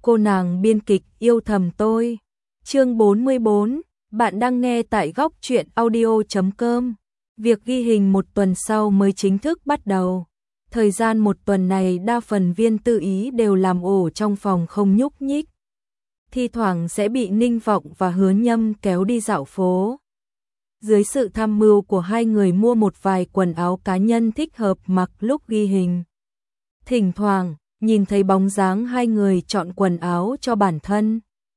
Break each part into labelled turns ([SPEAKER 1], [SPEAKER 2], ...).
[SPEAKER 1] cô nàng biên kịch yêu thầm tôi. Chương 44, bạn đang nghe tại góc truyện audio.com. Việc ghi hình một tuần sau mới chính thức bắt đầu. Thời gian một tuần này đa phần Viên Tư Ý đều làm ổ trong phòng không nhúc nhích. Thi thoảng sẽ bị Ninh Vọng và Hứa Nhâm kéo đi dạo phố. Dưới sự tham mưu của hai người mua một vài quần áo cá nhân thích hợp mặc lúc ghi hình. Thỉnh thoảng, nhìn thấy bóng dáng hai người chọn quần áo cho bản thân.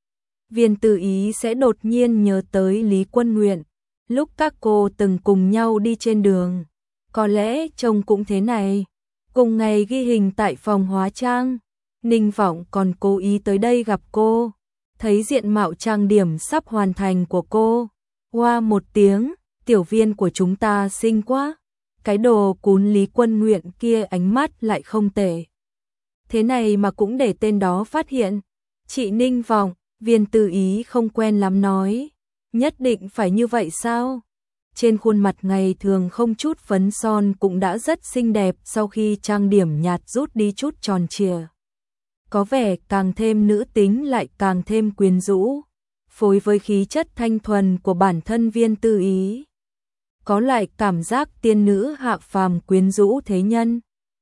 [SPEAKER 1] Viên Tư Ý sẽ đột nhiên nhớ tới Lý Quân Nguyện, lúc các cô từng cùng nhau đi trên đường. Có lẽ trông cũng thế này. Cùng ngày ghi hình tại phòng hóa trang, Ninh Vọng còn cố ý tới đây gặp cô. Thấy diện mạo trang điểm sắp hoàn thành của cô. Hoa một tiếng, tiểu Viên của chúng ta xinh quá. Cái đồ cún Lý Quân Nguyện kia ánh mắt lại không tệ. Thế này mà cũng để tên đó phát hiện. Chị Ninh Vọng, Viên Tư Ý không quen lắm nói. Nhất định phải như vậy sao? Trên khuôn mặt ngày thường không chút phấn son cũng đã rất xinh đẹp sau khi trang điểm nhạt rút đi chút tròn trịa. Có vẻ càng thêm nữ tính lại càng thêm quyến rũ, phối với khí chất thanh thuần của bản thân Viên Tư Ý. Có lại cảm giác tiên nữ hạ phàm quyến rũ thế nhân.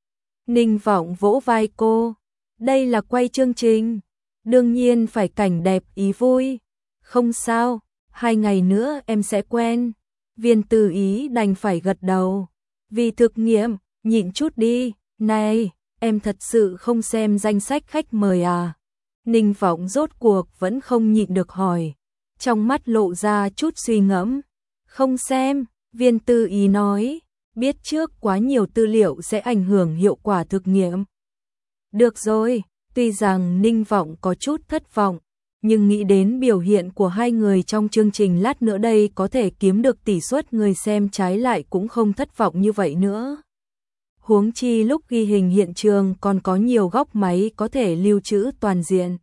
[SPEAKER 1] Ninh Vọng vỗ vai cô, đây là quay chương trình, đương nhiên phải cảnh đẹp ý vui. Không sao, 2 ngày nữa em sẽ quen. Viên Tư Ý đành phải gật đầu. Vì thực nghiệm, nhịn chút đi. Này, em thật sự không xem danh sách khách mời à? Ninh Vọng rốt cuộc vẫn không nhịn được hỏi. Trong mắt lộ ra chút suy ngẫm. Không xem, Viên Tư Ý nói. Biết trước quá nhiều tư liệu sẽ ảnh hưởng hiệu quả thực nghiệm. Được rồi, tuy rằng Ninh Vọng có chút thất vọng, nhưng nghĩ đến biểu hiện của hai người trong chương trình lát nữa đây có thể kiếm được tỷ suất người xem trái lại cũng không thất vọng như vậy nữa. Huống chi lúc ghi hình hiện trường còn có nhiều góc máy có thể lưu trữ toàn diện.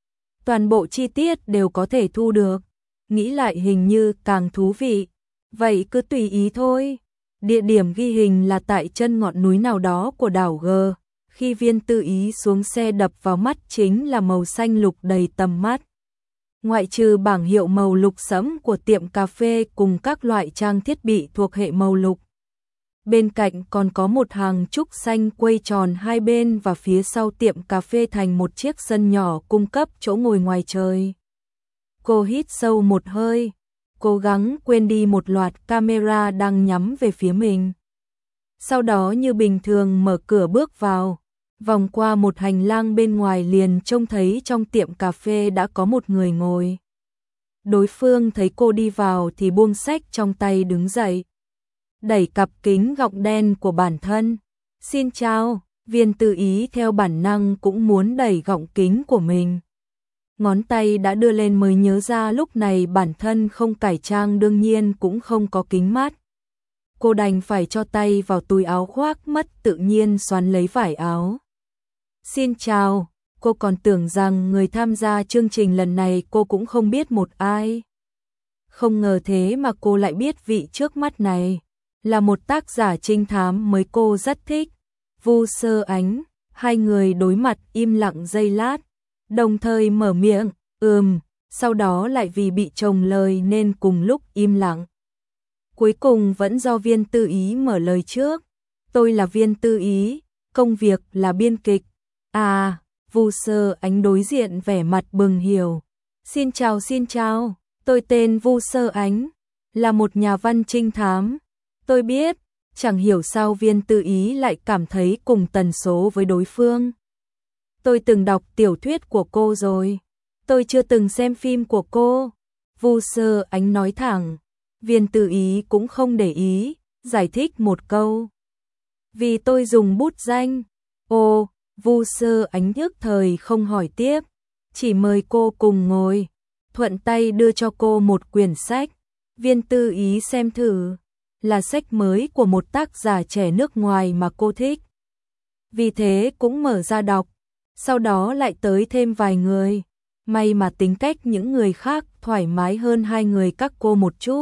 [SPEAKER 1] Toàn bộ chi tiết đều có thể thu được. Nghĩ lại hình như càng thú vị. Vậy cứ tùy ý thôi. Địa điểm ghi hình là tại chân ngọn núi nào đó của đảo G. Khi Viên Tư Ý xuống xe đập vào mắt chính là màu xanh lục đầy tầm mắt. Ngoại trừ bảng hiệu màu lục sẫm của tiệm cà phê cùng các loại trang thiết bị thuộc hệ màu lục. Bên cạnh còn có một hàng trúc xanh quay tròn hai bên và phía sau tiệm cà phê thành một chiếc sân nhỏ cung cấp chỗ ngồi ngoài trời. Cô hít sâu một hơi, cố gắng quên đi một loạt camera đang nhắm về phía mình. Sau đó như bình thường mở cửa bước vào, vòng qua một hành lang bên ngoài liền trông thấy trong tiệm cà phê đã có một người ngồi. Đối phương thấy cô đi vào thì buông sách trong tay đứng dậy, đẩy cặp kính gọng đen của bản thân. Xin chào, Viên Tư Ý theo bản năng cũng muốn đẩy gọng kính của mình. Ngón tay đã đưa lên mới nhớ ra lúc này bản thân không cải trang đương nhiên cũng không có kính mát. Cô đành phải cho tay vào túi áo khoác mất tự nhiên xoắn lấy vải áo. Xin chào, cô còn tưởng rằng người tham gia chương trình lần này cô cũng không biết một ai. Không ngờ thế mà cô lại biết vị trước mắt này. Là một tác giả trinh thám mới cô rất thích. Vu Sơ Ánh, hai người đối mặt im lặng giây lát. Đồng thời mở miệng, sau đó lại vì bị chồng lời nên cùng lúc im lặng. Cuối cùng vẫn do Viên Tư Ý mở lời trước. Tôi là Viên Tư Ý, công việc là biên kịch. À, Vu Sơ Ánh đối diện vẻ mặt bừng hiểu. Xin chào, tôi tên Vu Sơ Ánh, là một nhà văn trinh thám. Tôi biết, chẳng hiểu sao Viên Tư Ý lại cảm thấy cùng tần số với đối phương. Tôi từng đọc tiểu thuyết của cô rồi. Tôi chưa từng xem phim của cô. Vu Sơ Ánh nói thẳng. Viên Tư Ý cũng không để ý, giải thích một câu. Vì tôi dùng bút danh. Ồ, Vu Sơ Ánh nhất thời không hỏi tiếp, chỉ mời cô cùng ngồi, thuận tay đưa cho cô một quyển sách. Viên Tư Ý xem thử, là sách mới của một tác giả trẻ nước ngoài mà cô thích. Vì thế cũng mở ra đọc, sau đó lại tới thêm vài người. May mà tính cách những người khác thoải mái hơn hai người các cô một chút.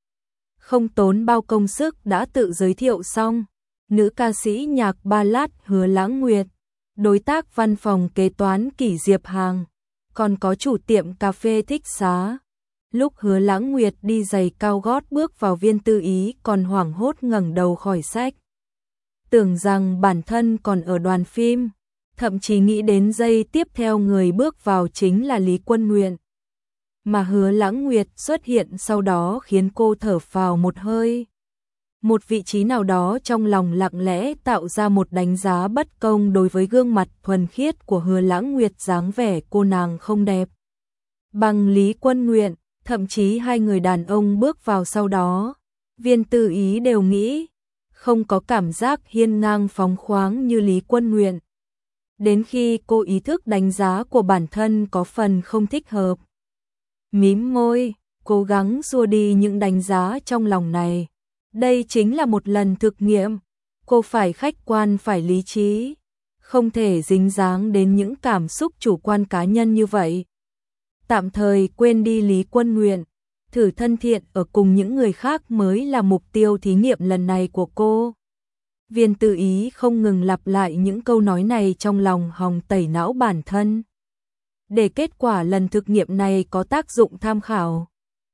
[SPEAKER 1] Không tốn bao công sức đã tự giới thiệu xong. Nữ ca sĩ nhạc ballad Hứa Lãng Nguyệt, đối tác văn phòng kế toán Kỷ Diệp Hằng, còn có chủ tiệm cà phê Thích Xá. Lúc Hứa Lãng Nguyệt đi giày cao gót bước vào Viên Tư Ý còn hoảng hốt ngẩng đầu khỏi sách. Tưởng rằng bản thân còn ở đoàn phim, thậm chí nghĩ đến giây tiếp theo người bước vào chính là Lý Quân Nguyện. Mà Hứa Lãng Nguyệt xuất hiện sau đó khiến cô thở phào một hơi. Một vị trí nào đó trong lòng lặng lẽ tạo ra một đánh giá bất công đối với gương mặt thuần khiết của Hứa Lãng Nguyệt, dáng vẻ cô nàng không đẹp bằng Lý Quân Nguyện, thậm chí hai người đàn ông bước vào sau đó, Viên Tư Ý đều nghĩ không có cảm giác hiên ngang phóng khoáng như Lý Quân Nguyện. Đến khi cô ý thức đánh giá của bản thân có phần không thích hợp, mím môi, cố gắng xua đi những đánh giá trong lòng này. Đây chính là một lần thực nghiệm, cô phải khách quan, phải lý trí, không thể dính dáng đến những cảm xúc chủ quan cá nhân như vậy. Tạm thời quên đi Lý Quân Nguyện, thử thân thiện ở cùng những người khác mới là mục tiêu thí nghiệm lần này của cô. Viên Tư Ý không ngừng lặp lại những câu nói này trong lòng, hòng tẩy não bản thân, để kết quả lần thực nghiệm này có tác dụng tham khảo.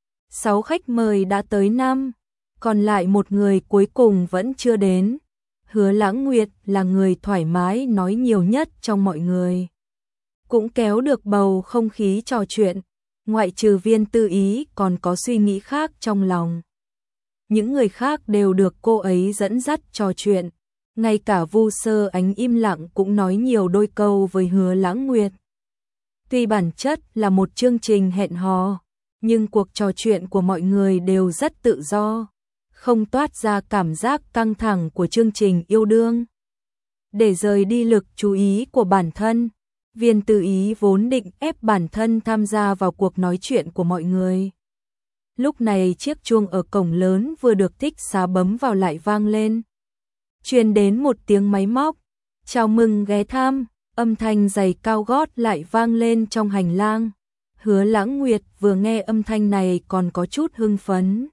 [SPEAKER 1] 6 khách mời đã tới 5, còn lại một người cuối cùng vẫn chưa đến. Hứa Lãng Nguyệt là người thoải mái nói nhiều nhất trong mọi người, cũng kéo được bầu không khí trò chuyện, ngoại trừ Viên Tư Ý còn có suy nghĩ khác trong lòng. Những người khác đều được cô ấy dẫn dắt trò chuyện, ngay cả Vu Sơ Ánh im lặng cũng nói nhiều đôi câu với Hứa Lãng Nguyệt. Tuy bản chất là một chương trình hẹn hò, nhưng cuộc trò chuyện của mọi người đều rất tự do, không toát ra cảm giác căng thẳng của chương trình yêu đương. Để rời đi lực chú ý của bản thân, Viên Tư Ý vốn định ép bản thân tham gia vào cuộc nói chuyện của mọi người. Lúc này chiếc chuông ở cổng lớn vừa được Thích Xá bấm vào lại vang lên. Truyền đến một tiếng máy móc, chào mừng ghé thăm, âm thanh giày cao gót lại vang lên trong hành lang. Hứa Lãng Nguyệt vừa nghe âm thanh này còn có chút hưng phấn.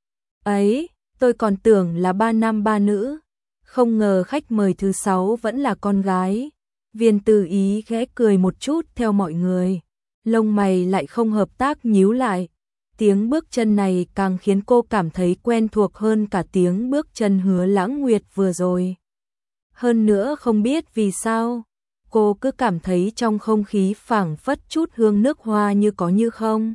[SPEAKER 1] Ấy, tôi còn tưởng là 3 nam 3 nữ, không ngờ khách mời thứ 6 vẫn là con gái. Viên Tư Ý khẽ cười một chút theo mọi người, lông mày lại không hợp tác nhíu lại. Tiếng bước chân này càng khiến cô cảm thấy quen thuộc hơn cả tiếng bước chân Hứa Lãng Nguyệt vừa rồi. Hơn nữa không biết vì sao, cô cứ cảm thấy trong không khí phảng phất chút hương nước hoa như có như không.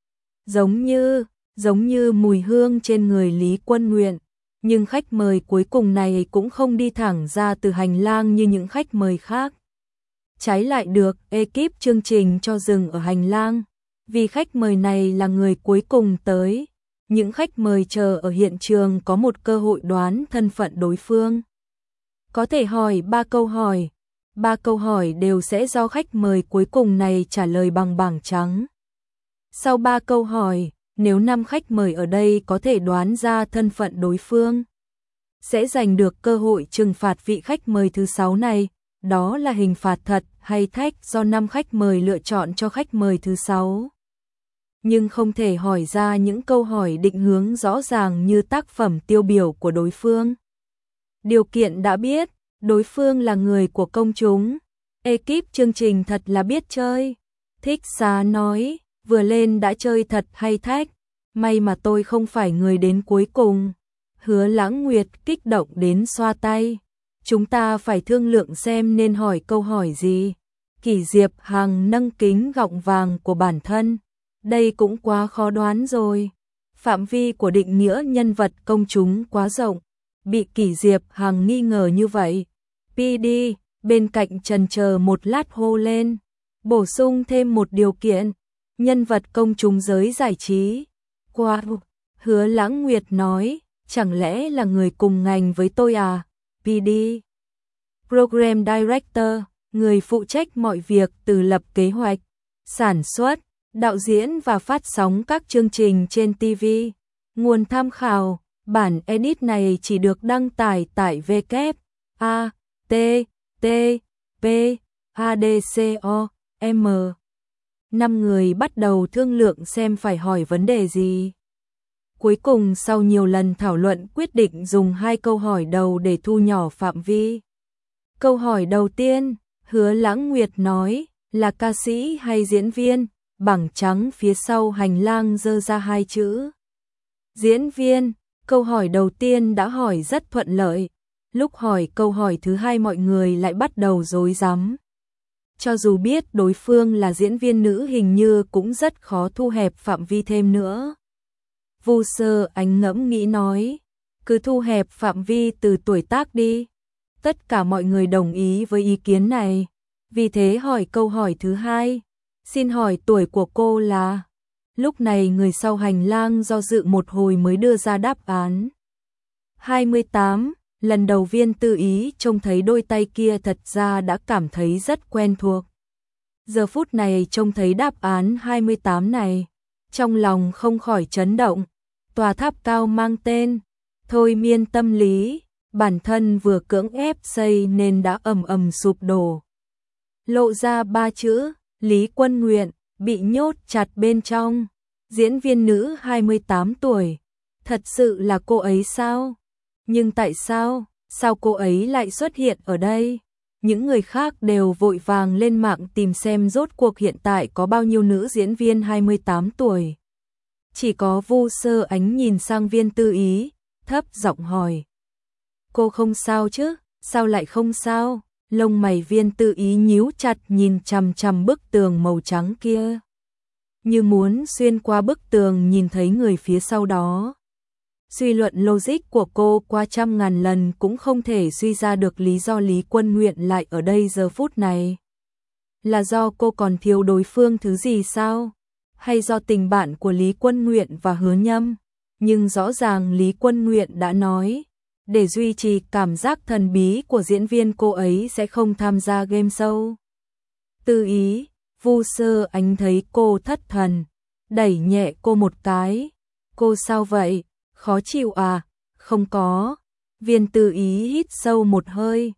[SPEAKER 1] Giống như mùi hương trên người Lý Quân Nguyện, nhưng khách mời cuối cùng này cũng không đi thẳng ra từ hành lang như những khách mời khác. Trái lại được ekip chương trình cho dừng ở hành lang, vì khách mời này là người cuối cùng tới. Những khách mời chờ ở hiện trường có một cơ hội đoán thân phận đối phương. Có thể hỏi 3 câu hỏi. 3 câu hỏi đều sẽ do khách mời cuối cùng này trả lời bằng bảng trắng. Sau 3 câu hỏi, nếu 5 khách mời ở đây có thể đoán ra thân phận đối phương, sẽ giành được cơ hội trừng phạt vị khách mời thứ 6 này. Đó là hình phạt thật hay thách do 5 khách mời lựa chọn cho khách mời thứ 6. Nhưng không thể hỏi ra những câu hỏi định hướng rõ ràng như tác phẩm tiêu biểu của đối phương. Điều kiện đã biết, đối phương là người của công chúng. Ekip chương trình thật là biết chơi. Thích Xá nói, vừa lên đã chơi thật hay thách. May mà tôi không phải người đến cuối cùng. Hứa Lãng Nguyệt kích động đến xoa tay. Chúng ta phải thương lượng xem nên hỏi câu hỏi gì. Kỷ Diệp Hằng nâng kính gọng vàng của bản thân. Đây cũng quá khó đoán rồi. Phạm vi của định nghĩa nhân vật công chúng quá rộng. Bị Kỷ Diệp Hằng nghi ngờ như vậy. PD, bên cạnh chần chờ một lát hô lên. Bổ sung thêm một điều kiện. Nhân vật công chúng giới giải trí. Wow, Hứa Lãng Nguyệt nói, chẳng lẽ là người cùng ngành với tôi à? PD, Program Director, người phụ trách mọi việc từ lập kế hoạch, sản xuất, đạo diễn và phát sóng các chương trình trên TV. Nguồn tham khảo, bản edit này chỉ được đăng tải tại www.adcom. 5 người bắt đầu thương lượng xem phải hỏi vấn đề gì. Cuối cùng sau nhiều lần thảo luận quyết định dùng 2 câu hỏi đầu để thu nhỏ phạm vi. Câu hỏi đầu tiên, Hứa Lãng Nguyệt nói, là ca sĩ hay diễn viên? Bảng trắng phía sau hành lang giơ ra hai chữ. Diễn viên. Câu hỏi đầu tiên đã hỏi rất thuận lợi. Lúc hỏi câu hỏi thứ hai mọi người lại bắt đầu rối rắm. Cho dù biết đối phương là diễn viên nữ hình như cũng rất khó thu hẹp phạm vi thêm nữa. Vu Sơ Ánh ngẫm nghĩ nói, cứ thu hẹp phạm vi từ tuổi tác đi. Tất cả mọi người đồng ý với ý kiến này. Vì thế hỏi câu hỏi thứ hai. Xin hỏi tuổi của cô là? Lúc này người sau hành lang do dự một hồi mới đưa ra đáp án. 28. Lần đầu Viên Tư Ý trông thấy đôi tay kia thật ra đã cảm thấy rất quen thuộc. Giờ phút này trông thấy đáp án 28 này, trong lòng không khỏi chấn động. Tòa tháp cao mang tên thôi miên tâm lý, bản thân vừa cưỡng ép xây nên đã ầm ầm sụp đổ. Lộ ra ba chữ, Lý Quân Nguyện, bị nhốt chặt bên trong. Diễn viên nữ 28 tuổi, thật sự là cô ấy sao? Nhưng tại sao cô ấy lại xuất hiện ở đây? Những người khác đều vội vàng lên mạng tìm xem rốt cuộc hiện tại có bao nhiêu nữ diễn viên 28 tuổi. Chỉ có Vu Sơ Ánh nhìn sang Viên Tư Ý, thấp giọng hỏi. Cô không sao chứ? Sao lại không sao? Lông mày Viên Tư Ý nhíu chặt nhìn chằm chằm bức tường màu trắng kia. Như muốn xuyên qua bức tường nhìn thấy người phía sau đó. Suy luận logic của cô qua trăm ngàn lần cũng không thể suy ra được lý do Lý Quân Nguyện lại ở đây giờ phút này. Là do cô còn thiếu đối phương thứ gì sao? Hay do tình bạn của Lý Quân Nguyện và Hứa Nhâm? Nhưng rõ ràng Lý Quân Nguyện đã nói, để duy trì cảm giác thần bí của diễn viên cô ấy sẽ không tham gia game show. Tư Ý, Vu Sơ Ánh thấy cô thất thần, đẩy nhẹ cô một cái. Cô sao vậy? Khó chịu à? Không có. Viên Tư Ý hít sâu một hơi.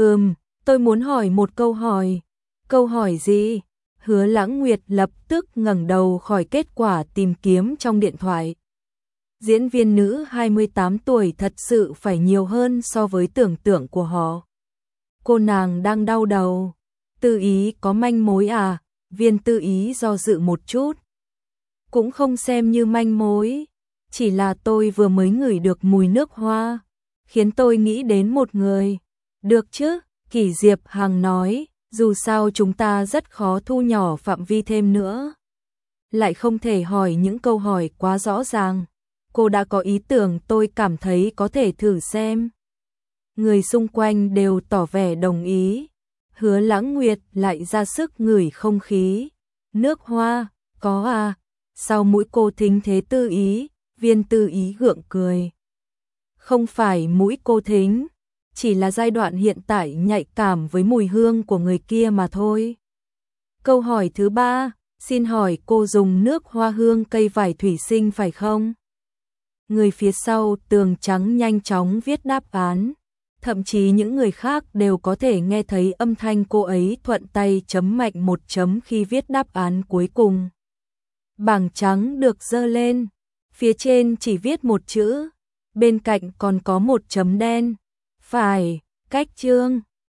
[SPEAKER 1] Tôi muốn hỏi một câu hỏi. Câu hỏi gì? Hứa Lãng Nguyệt lập tức ngẩng đầu khỏi kết quả tìm kiếm trong điện thoại. Diễn viên nữ 28 tuổi thật sự phải nhiều hơn so với tưởng tượng của họ. Cô nàng đang đau đầu. Tư Ý có manh mối à? Viên Tư Ý do dự một chút. Cũng không xem như manh mối. Chỉ là tôi vừa mới ngửi được mùi nước hoa, khiến tôi nghĩ đến một người. Được chứ? Kỷ Diệp Hằng nói, dù sao chúng ta rất khó thu nhỏ phạm vi thêm nữa. Lại không thể hỏi những câu hỏi quá rõ ràng. Cô đã có ý tưởng, tôi cảm thấy có thể thử xem. Người xung quanh đều tỏ vẻ đồng ý. Hứa Lãng Nguyệt lại ra sức ngửi không khí. Nước hoa, có à? Sau mũi cô thính thế Tư Ý. Viên Tư Ý gượng cười. Không phải mũi cô thính, chỉ là giai đoạn hiện tại nhạy cảm với mùi hương của người kia mà thôi. Câu hỏi thứ ba, xin hỏi cô dùng nước hoa hương cây vải thủy sinh phải không? Người phía sau tường trắng nhanh chóng viết đáp án. Thậm chí những người khác đều có thể nghe thấy âm thanh cô ấy thuận tay chấm mạnh một chấm khi viết đáp án cuối cùng. Bảng trắng được dơ lên. Phía trên chỉ viết một chữ, bên cạnh còn có một chấm đen. Phải, cách chương.